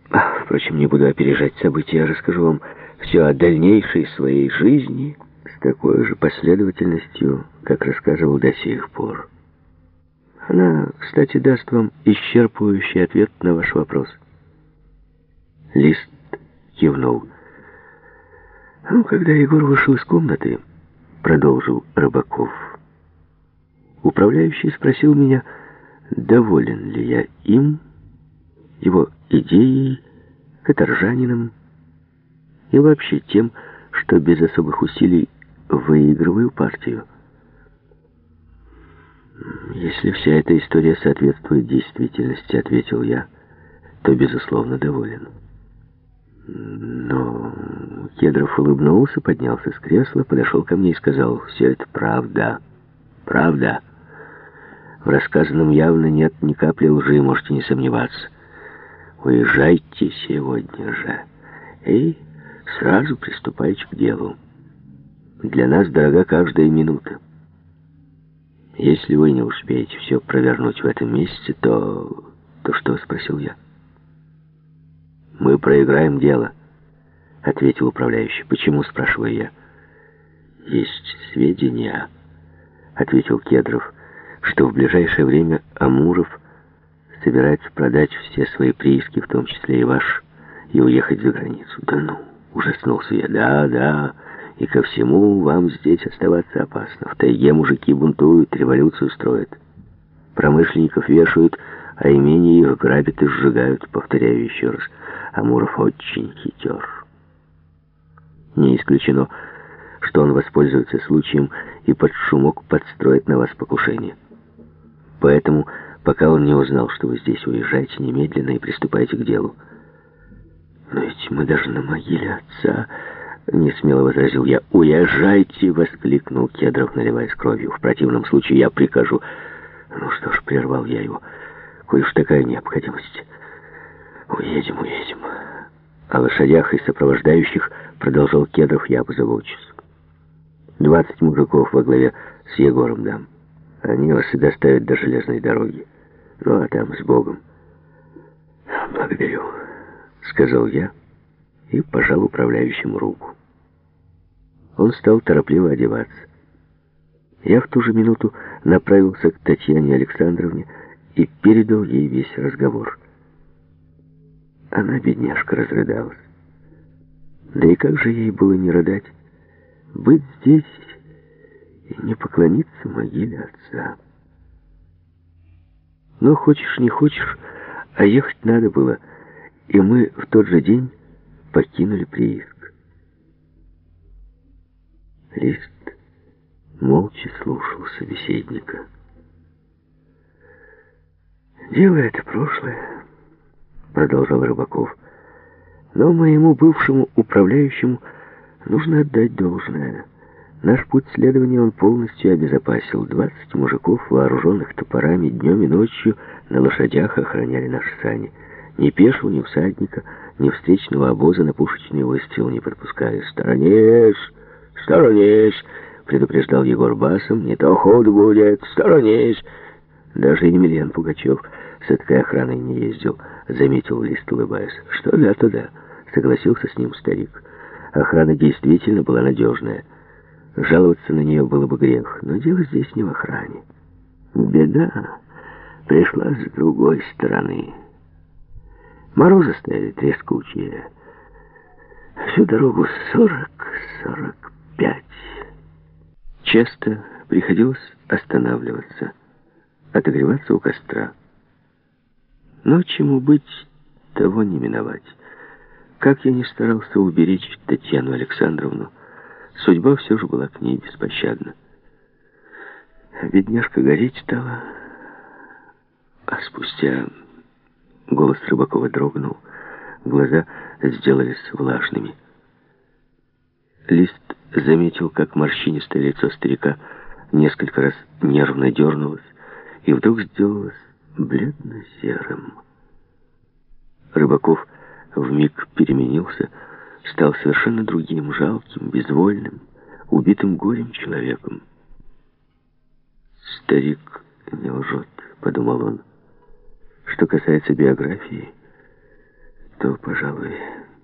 Впрочем, не буду опережать события, расскажу вам все о дальнейшей своей жизни с такой же последовательностью, как рассказывал до сих пор. Она, кстати, даст вам исчерпывающий ответ на ваш вопрос. Лист кивнул. Когда Егор вышел из комнаты, продолжил Рыбаков, управляющий спросил меня, доволен ли я им, его идеей, каторжанином и вообще тем, что без особых усилий выигрываю партию. «Если вся эта история соответствует действительности, — ответил я, — то, безусловно, доволен». Но Кедров улыбнулся, поднялся с кресла, подошел ко мне и сказал: «Все это правда, правда. В рассказанном явно нет ни капли лжи, можете не сомневаться. Уезжайте сегодня же и сразу приступайте к делу. Для нас дорога каждая минута. Если вы не успеете все провернуть в этом месяце, то что?» — спросил я. «Мы проиграем дело», — ответил управляющий. «Почему?» — спрашиваю я. «Есть сведения», — ответил Кедров, «что в ближайшее время Амуров собирается продать все свои прииски, в том числе и ваш, и уехать за границу». «Да ну!» — ужаснулся я. «Да, и ко всему вам здесь оставаться опасно. В тайге мужики бунтуют, революцию строят. Промышленников вешают, а имения их грабят и сжигают. Повторяю еще раз, Амуров очень хитер. Не исключено, что он воспользуется случаем и под шумок подстроит на вас покушение. Поэтому, пока он не узнал, что вы здесь, уезжайте немедленно и приступайте к делу». «Но ведь мы даже на могиле отца...» — несмело возразил я. «Уезжайте!» — воскликнул Кедров, наливаясь кровью. «В противном случае я прикажу...» «Ну что ж», — прервал я его, — «коль уж такая необходимость. Уедем». О лошадях и сопровождающих, продолжал Кедров, я позабочусь. 20 мужиков во главе с Егором дам. Они вас и доставят до железной дороги. Ну, а там с Богом. «Благодарю», — сказал я и пожал управляющему руку. Он стал торопливо одеваться. Я в ту же минуту направился к Татьяне Александровне и передал ей весь разговор. Она, бедняжка, разрыдалась. Да и как же ей было не рыдать? Быть здесь и не поклониться могиле отца. Но хочешь не хочешь, а ехать надо было, и мы в тот же день покинули прииск. Лист молча слушал собеседника. «Дело это прошлое», — продолжал Рыбаков, «но моему бывшему управляющему нужно отдать должное. Наш путь следования он полностью обезопасил. 20 мужиков, вооруженных топорами, днем и ночью на лошадях охраняли наши сани. Ни пешего, ни всадника, ни встречного обоза на пушечный выстрел не подпускали. «Сторонись! Сторонись!» — предупреждал Егор басом. «Не то ход будет! Сторонись!» Даже Емельян Пугачев с этой охраной не ездил, заметил Лист, улыбаясь. «Что да, то да», — согласился с ним старик. Охрана действительно была надежная. Жаловаться на нее было бы грех, но дело здесь не в охране. Беда пришла с другой стороны. Морозы стояли трескучие. Всю дорогу 40-45. Часто приходилось останавливаться, отогреваться у костра. Но чему быть, того не миновать. Как я ни старался уберечь Татьяну Александровну, судьба все же была к ней беспощадна. Бедняжка гореть стала, а спустя... Голос Рыбакова дрогнул, глаза сделались влажными. Лист заметил, как морщинистое лицо старика несколько раз нервно дернулось и вдруг сделалось бледно-серым. Рыбаков вмиг переменился, стал совершенно другим, жалким, безвольным, убитым горем человеком. «Старик не лжет», — подумал он. «Что касается биографии, то, пожалуй,